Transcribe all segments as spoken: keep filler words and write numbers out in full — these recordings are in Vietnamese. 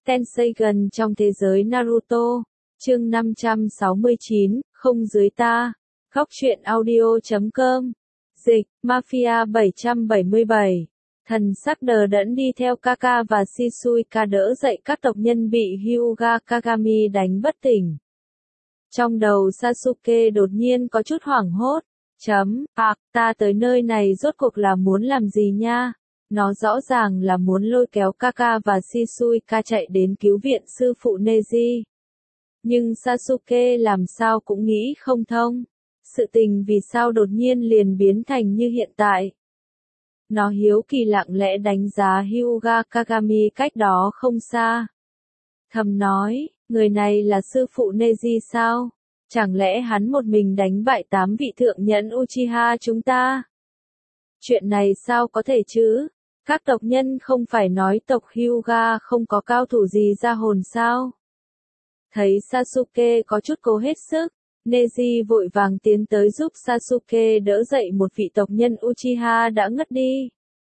Tenseigan trong thế giới Naruto. Chương năm trăm sáu mươi chín, không dưới ta. Góc truyện audio chấm com. Dịch, Mafia bảy trăm bảy mươi bảy. Thần sắc đờ đẫn đi theo Kaka và Shizuika đỡ dậy các tộc nhân bị Hyuga Kagami đánh bất tỉnh. Trong đầu Sasuke đột nhiên có chút hoảng hốt. Chấm, à, ta tới nơi này rốt cuộc là muốn làm gì nha? Nó rõ ràng là muốn lôi kéo Kaka và Shizuika chạy đến cứu viện sư phụ Neji. Nhưng Sasuke làm sao cũng nghĩ không thông. Sự tình vì sao đột nhiên liền biến thành như hiện tại. Nó hiếu kỳ lặng lẽ đánh giá Hyuga Kagami cách đó không xa. Thầm nói, người này là sư phụ Neji sao? Chẳng lẽ hắn một mình đánh bại tám vị thượng nhẫn Uchiha chúng ta? Chuyện này sao có thể chứ? Các tộc nhân không phải nói tộc Hyuga không có cao thủ gì ra hồn sao? Thấy Sasuke có chút cố hết sức, Neji vội vàng tiến tới giúp Sasuke đỡ dậy một vị tộc nhân Uchiha đã ngất đi.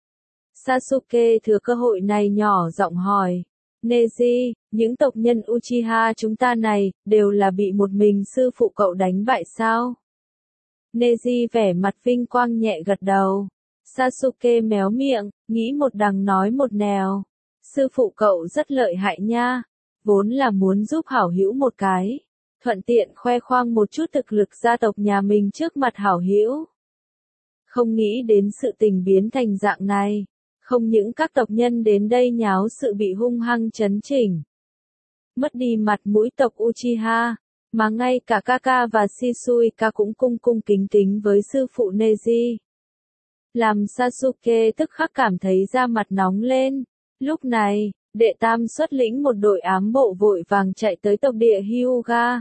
Sasuke thừa cơ hội này nhỏ giọng hỏi, Neji, những tộc nhân Uchiha chúng ta này, đều là bị một mình sư phụ cậu đánh bại sao? Neji vẻ mặt vinh quang nhẹ gật đầu. Sasuke méo miệng, nghĩ một đằng nói một nẻo. Sư phụ cậu rất lợi hại nha, vốn là muốn giúp hảo hữu một cái. Thuận tiện khoe khoang một chút thực lực gia tộc nhà mình trước mặt hảo hữu. Không nghĩ đến sự tình biến thành dạng này. Không những các tộc nhân đến đây nháo sự bị hung hăng chấn chỉnh. Mất đi mặt mũi tộc Uchiha, mà ngay cả Kaka và Shizuika cũng cung cung kính kính với sư phụ Neji. Làm Sasuke tức khắc cảm thấy da mặt nóng lên. Lúc này, đệ tam xuất lĩnh một đội ám bộ vội vàng chạy tới tộc địa Hyuga.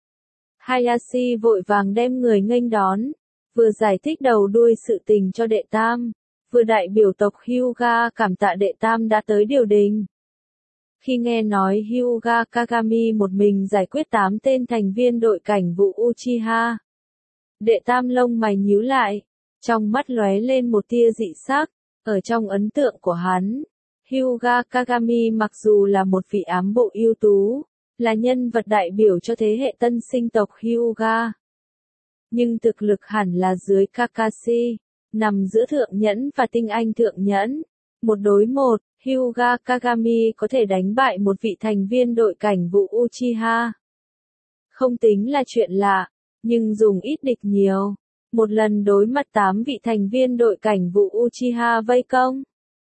Hayashi vội vàng đem người nghênh đón, vừa giải thích đầu đuôi sự tình cho đệ tam, vừa đại biểu tộc Hyuga cảm tạ đệ tam đã tới điều đình. Khi nghe nói Hyuga Kagami một mình giải quyết tám tên thành viên đội cảnh vụ Uchiha, đệ tam lông mày nhíu lại, trong mắt lóe lên một tia dị sắc. Ở trong ấn tượng của hắn, Hyuga Kagami mặc dù là một vị ám bộ ưu tú, là nhân vật đại biểu cho thế hệ tân sinh tộc Hyuga, nhưng thực lực hẳn là dưới Kakashi, nằm giữa thượng nhẫn và tinh anh thượng nhẫn. Một đối một, Hyuga Kagami có thể đánh bại một vị thành viên đội cảnh vụ Uchiha. Không tính là chuyện lạ, nhưng dùng ít địch nhiều. Một lần đối mặt tám vị thành viên đội cảnh vụ Uchiha vây công,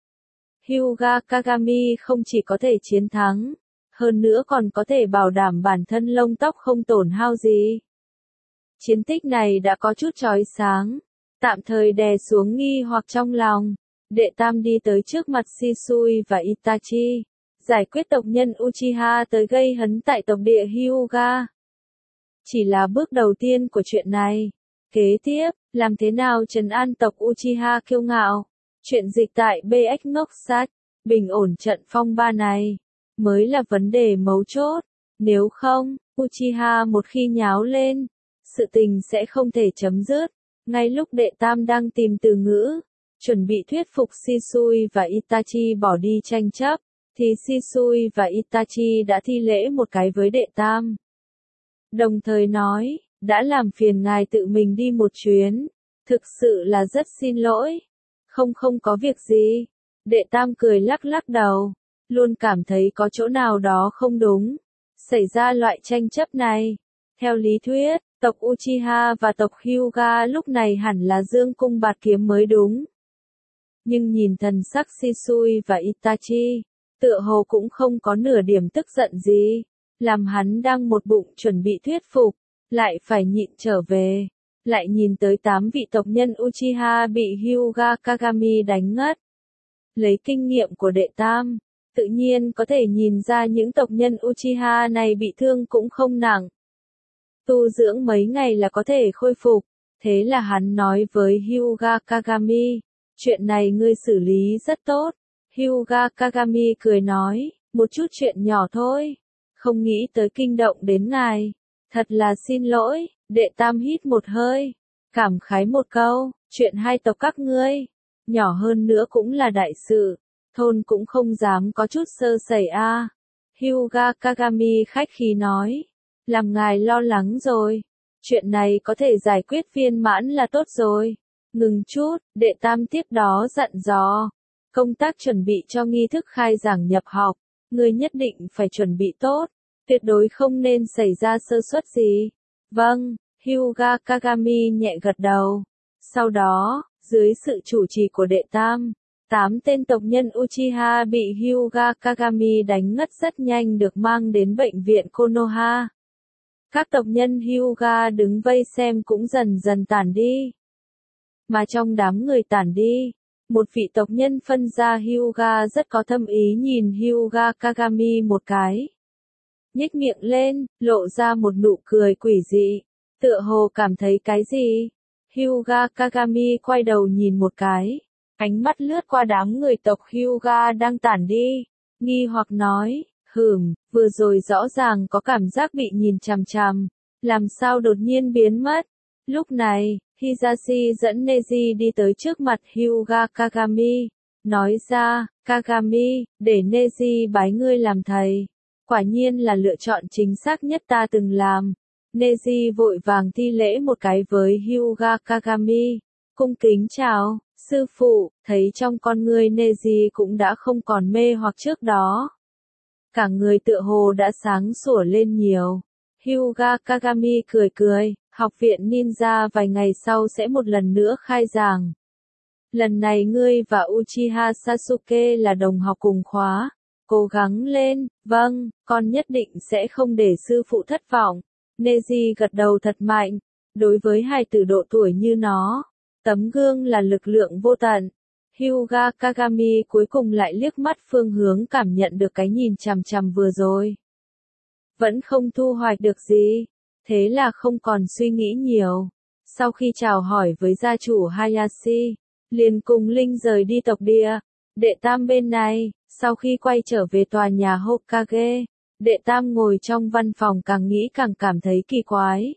Hyuga Kagami không chỉ có thể chiến thắng, hơn nữa còn có thể bảo đảm bản thân lông tóc không tổn hao gì. Chiến tích này đã có chút chói sáng, tạm thời đè xuống nghi hoặc trong lòng. Đệ tam đi tới trước mặt Shisui và Itachi, giải quyết tộc nhân Uchiha tới gây hấn tại tộc địa Hyuga. Chỉ là bước đầu tiên của chuyện này. Kế tiếp, làm thế nào trấn an tộc Uchiha kiêu ngạo? Chuyện dịch tại bê ích ngốc sách, bình ổn trận phong ba này, mới là vấn đề mấu chốt. Nếu không, Uchiha một khi nháo lên, sự tình sẽ không thể chấm dứt. Ngay lúc đệ tam đang tìm từ ngữ, chuẩn bị thuyết phục Shisui và Itachi bỏ đi tranh chấp, thì Shisui và Itachi đã thi lễ một cái với đệ tam. Đồng thời nói, đã làm phiền ngài tự mình đi một chuyến, thực sự là rất xin lỗi. Không không có việc gì. Đệ tam cười lắc lắc đầu, luôn cảm thấy có chỗ nào đó không đúng. Xảy ra loại tranh chấp này. Theo lý thuyết, tộc Uchiha và tộc Hyuga lúc này hẳn là dương cung bạt kiếm mới đúng. Nhưng nhìn thần sắc Shisui và Itachi, tựa hồ cũng không có nửa điểm tức giận gì. Làm hắn đang một bụng chuẩn bị thuyết phục, lại phải nhịn trở về. Lại nhìn tới tám vị tộc nhân Uchiha bị Hyuga Kagami đánh ngất. Lấy kinh nghiệm của đệ tam, tự nhiên có thể nhìn ra những tộc nhân Uchiha này bị thương cũng không nặng. Tu dưỡng mấy ngày là có thể khôi phục. Thế là hắn nói với Hyuga Kagami, chuyện này ngươi xử lý rất tốt. Hyuga Kagami cười nói, một chút chuyện nhỏ thôi. Không nghĩ tới kinh động đến ngài. Thật là xin lỗi. Đệ tam hít một hơi, cảm khái một câu, chuyện hai tộc các ngươi, nhỏ hơn nữa cũng là đại sự, thôn cũng không dám có chút sơ sẩy a. Hyuga Kagami khách khí nói. Làm ngài lo lắng rồi. Chuyện này có thể giải quyết viên mãn là tốt rồi. Ngừng chút, đệ tam tiếp đó dặn dò. Công tác chuẩn bị cho nghi thức khai giảng nhập học. Người nhất định phải chuẩn bị tốt. Tuyệt đối không nên xảy ra sơ suất gì. Vâng, Hyuga Kagami nhẹ gật đầu. Sau đó, dưới sự chủ trì của đệ tam, tám tên tộc nhân Uchiha bị Hyuga Kagami đánh ngất rất nhanh được mang đến bệnh viện Konoha. Các tộc nhân Hyuga đứng vây xem cũng dần dần tản đi. Mà trong đám người tản đi, một vị tộc nhân phân ra Hyuga rất có thâm ý nhìn Hyuga Kagami một cái. Nhếch miệng lên, lộ ra một nụ cười quỷ dị, tựa hồ cảm thấy cái gì. Hyuga Kagami quay đầu nhìn một cái, ánh mắt lướt qua đám người tộc Hyuga đang tản đi, nghi hoặc nói, hừm, vừa rồi rõ ràng có cảm giác bị nhìn chằm chằm, làm sao đột nhiên biến mất. Lúc này, Hisashi dẫn Neji đi tới trước mặt Hyuga Kagami, nói ra, Kagami, để Neji bái ngươi làm thầy. Quả nhiên là lựa chọn chính xác nhất ta từng làm. Neji vội vàng thi lễ một cái với Hyuga Kagami, cung kính chào, sư phụ, thấy trong con ngươi Neji cũng đã không còn mê hoặc trước đó. Cả người tựa hồ đã sáng sủa lên nhiều. Hyuga Kagami cười cười, học viện ninja vài ngày sau sẽ một lần nữa khai giảng. Lần này ngươi và Uchiha Sasuke là đồng học cùng khóa. Cố gắng lên, vâng, con nhất định sẽ không để sư phụ thất vọng. Neji gật đầu thật mạnh. Đối với hài tử độ tuổi như nó, tấm gương là lực lượng vô tận. Hyuga Kagami cuối cùng lại liếc mắt phương hướng cảm nhận được cái nhìn chằm chằm vừa rồi. Vẫn không thu hoạch được gì, thế là không còn suy nghĩ nhiều. Sau khi chào hỏi với gia chủ Hayashi, liền cùng Linh rời đi tộc địa. Đệ tam bên này, sau khi quay trở về tòa nhà Hokage, đệ tam ngồi trong văn phòng càng nghĩ càng cảm thấy kỳ quái.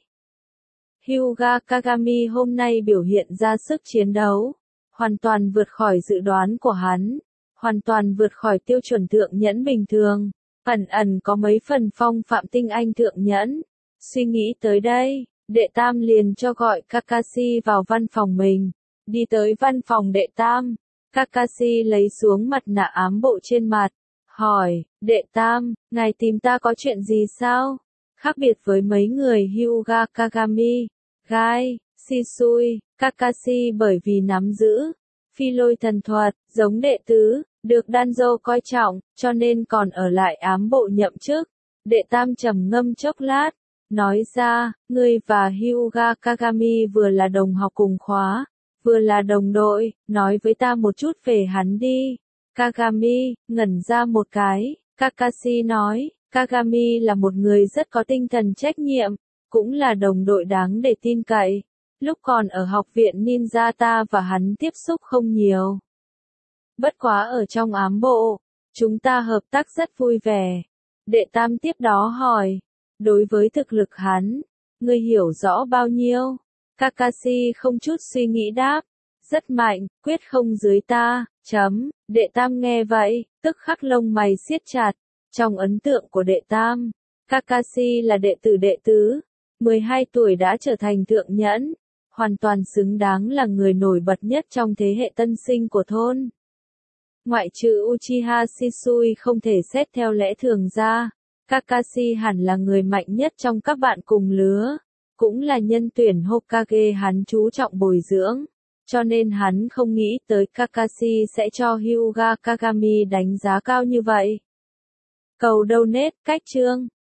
Hyuga Kagami hôm nay biểu hiện ra sức chiến đấu, hoàn toàn vượt khỏi dự đoán của hắn, hoàn toàn vượt khỏi tiêu chuẩn thượng nhẫn bình thường, ẩn ẩn có mấy phần phong phạm tinh anh thượng nhẫn. Suy nghĩ tới đây, đệ tam liền cho gọi Kakashi vào văn phòng mình, đi tới văn phòng đệ tam. Kakashi lấy xuống mặt nạ ám bộ trên mặt, hỏi, đệ tam, ngài tìm ta có chuyện gì sao? Khác biệt với mấy người Hyuga Kagami, Gai, Shisui, Kakashi bởi vì nắm giữ phi lôi thần thuật, giống đệ tứ, được Danzo coi trọng, cho nên còn ở lại ám bộ nhậm chức. Đệ tam trầm ngâm chốc lát, nói ra, ngươi và Hyuga Kagami vừa là đồng học cùng khóa, vừa là đồng đội, nói với ta một chút về hắn đi. Kagami, ngẩn ra một cái, Kakashi nói, Kagami là một người rất có tinh thần trách nhiệm, cũng là đồng đội đáng để tin cậy. Lúc còn ở học viện ninja ta và hắn tiếp xúc không nhiều. Bất quá ở trong ám bộ, chúng ta hợp tác rất vui vẻ. Đệ tam tiếp đó hỏi, đối với thực lực hắn, ngươi hiểu rõ bao nhiêu? Kakashi không chút suy nghĩ đáp, rất mạnh, quyết không dưới ta, chấm. Đệ tam nghe vậy, tức khắc lông mày siết chặt. Trong ấn tượng của đệ tam, Kakashi là đệ tử đệ tứ, mười hai tuổi đã trở thành thượng nhẫn, hoàn toàn xứng đáng là người nổi bật nhất trong thế hệ tân sinh của thôn. Ngoại trừ Uchiha Shisui không thể xét theo lẽ thường ra, Kakashi hẳn là người mạnh nhất trong các bạn cùng lứa, cũng là nhân tuyển Hokage hắn chú trọng bồi dưỡng, cho nên hắn không nghĩ tới Kakashi sẽ cho Hyuga Kagami đánh giá cao như vậy. Cầu donate cách chương